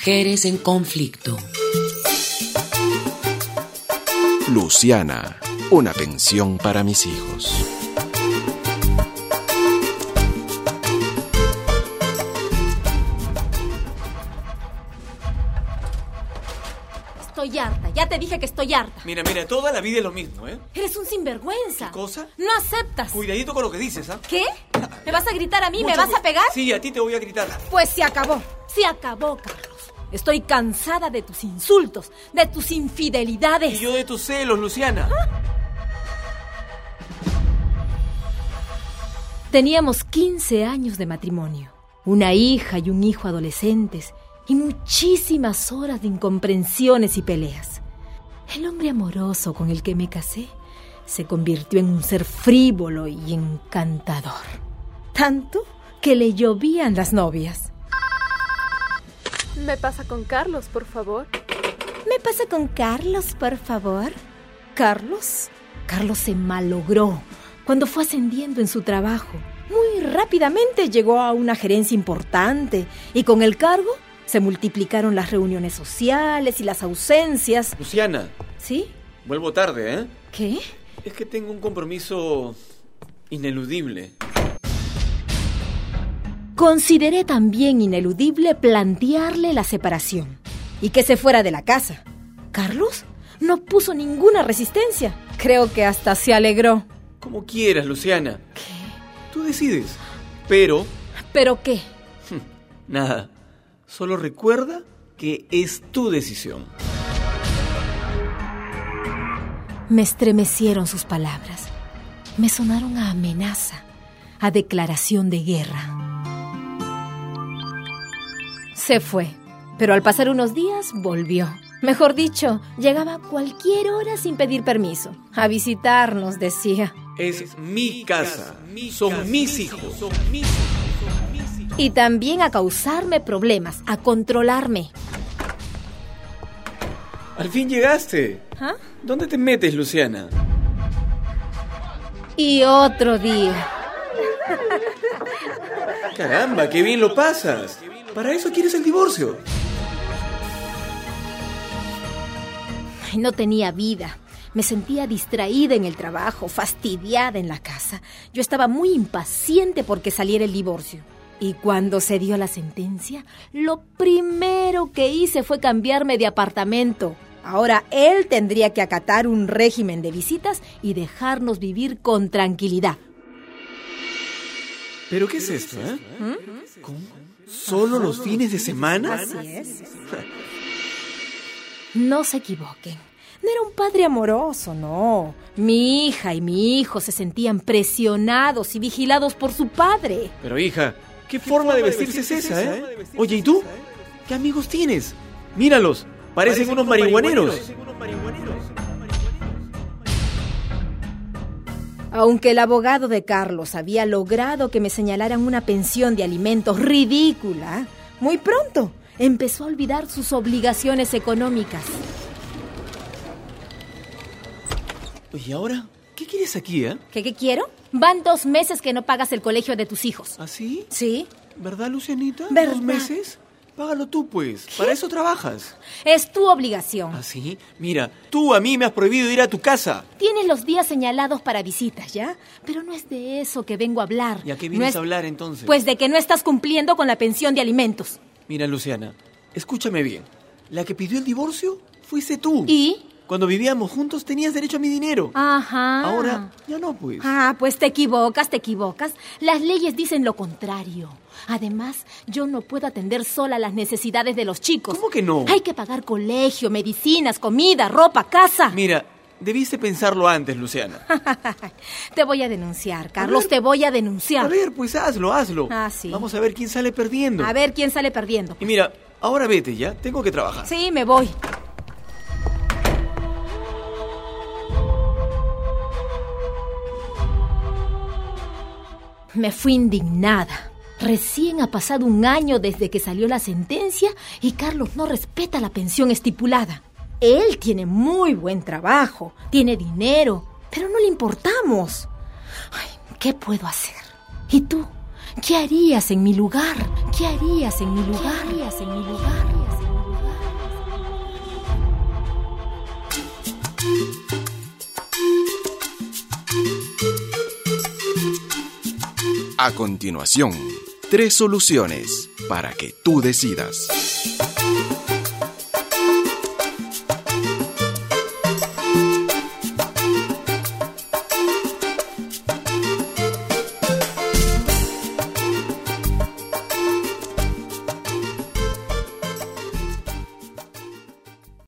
Mujeres en conflicto. Luciana, una pensión para mis hijos. Estoy harta, ya te dije que estoy harta. Mira, toda la vida es lo mismo, ¿eh? Eres un sinvergüenza. ¿Qué cosa? No aceptas. Cuidadito con lo que dices, ¿ah? ¿Qué? ¿Me vas a gritar a mí? Mucho ¿Me vas a pegar? Sí, a ti te voy a gritar. Pues se acabó, Carlos. Estoy cansada de tus insultos, de tus infidelidades. Y yo de tus celos, Luciana. Teníamos 15 años de matrimonio, una hija y un hijo adolescentes y muchísimas horas de incomprensiones y peleas. El hombre amoroso con el que me casé se convirtió en un ser frívolo y encantador. Tanto que le llovían las novias. ¿Me pasa con Carlos, por favor? ¿Me pasa con Carlos, por favor? ¿Carlos? Carlos se malogró cuando fue ascendiendo en su trabajo. Muy rápidamente llegó a una gerencia importante y con el cargo se multiplicaron las reuniones sociales y las ausencias. Luciana. ¿Sí? Vuelvo tarde, ¿eh? ¿Qué? Es que tengo un compromiso ineludible. Consideré también ineludible plantearle la separación y que se fuera de la casa. Carlos no puso ninguna resistencia. Creo que hasta se alegró. Como quieras, Luciana. ¿Qué? Tú decides. Pero... ¿Pero qué? Nada. Solo recuerda que es tu decisión. Me estremecieron sus palabras. Me sonaron a amenaza, a declaración de guerra. Se fue, pero al pasar unos días volvió. Mejor dicho, llegaba a cualquier hora sin pedir permiso. A visitarnos, decía. Es mi casa. Son mis hijos. Y también a causarme problemas, a controlarme. Al fin llegaste. ¿Ah? ¿Dónde te metes, Luciana? Y otro día. Caramba, qué bien lo pasas. ¿Para eso quieres el divorcio? Ay, no tenía vida. Me sentía distraída en el trabajo, fastidiada en la casa. Yo estaba muy impaciente porque saliera el divorcio. Y cuando se dio la sentencia, lo primero que hice fue cambiarme de apartamento. Ahora él tendría que acatar un régimen de visitas y dejarnos vivir con tranquilidad. ¿Pero qué es esto, eh? ¿Cómo? ¿Solo los fines de semana? Así es. No se equivoquen. No era un padre amoroso, no. Mi hija y mi hijo se sentían presionados y vigilados por su padre. Pero hija, ¿qué forma de vestirse es esa, eh? Oye, ¿y tú? ¿Qué amigos tienes? Míralos, parecen unos marihuaneros. Aunque el abogado de Carlos había logrado que me señalaran una pensión de alimentos ridícula, muy pronto empezó a olvidar sus obligaciones económicas. ¿Y ahora? ¿Qué quieres aquí, eh? ¿Qué quiero? Van 2 meses que no pagas el colegio de tus hijos. ¿Ah, sí? ¿Sí? ¿Verdad, Lucianita? ¿Verdad? 2 meses. Págalo tú, pues. ¿Qué? Para eso trabajas. Es tu obligación. ¿Ah, sí? Mira, tú a mí me has prohibido ir a tu casa. Tienes los días señalados para visitas, ¿ya? Pero no es de eso que vengo a hablar. ¿Y a qué vienes a hablar, entonces? Pues de que no estás cumpliendo con la pensión de alimentos. Mira, Luciana, escúchame bien. La que pidió el divorcio fuiste tú. ¿Y? Cuando vivíamos juntos tenías derecho a mi dinero. Ajá. Ahora ya no, pues. Ah, pues te equivocas. Las leyes dicen lo contrario. Además, yo no puedo atender sola las necesidades de los chicos. ¿Cómo que no? Hay que pagar colegio, medicinas, comida, ropa, casa. Mira, debiste pensarlo antes, Luciana. Te voy a denunciar, Carlos, te voy a denunciar. A ver, pues hazlo. Ah, sí. Vamos a ver quién sale perdiendo. A ver quién sale perdiendo. Y mira, ahora vete ya, tengo que trabajar. Sí, me voy. Me fui indignada. Recién ha pasado 1 año desde que salió la sentencia y Carlos no respeta la pensión estipulada. Él tiene muy buen trabajo, tiene dinero, pero no le importamos. Ay, ¿qué puedo hacer? ¿Y tú? ¿Qué harías en mi lugar? ¿Qué harías en mi lugar? ¿Qué harías en mi lugar? A continuación, 3 soluciones para que tú decidas.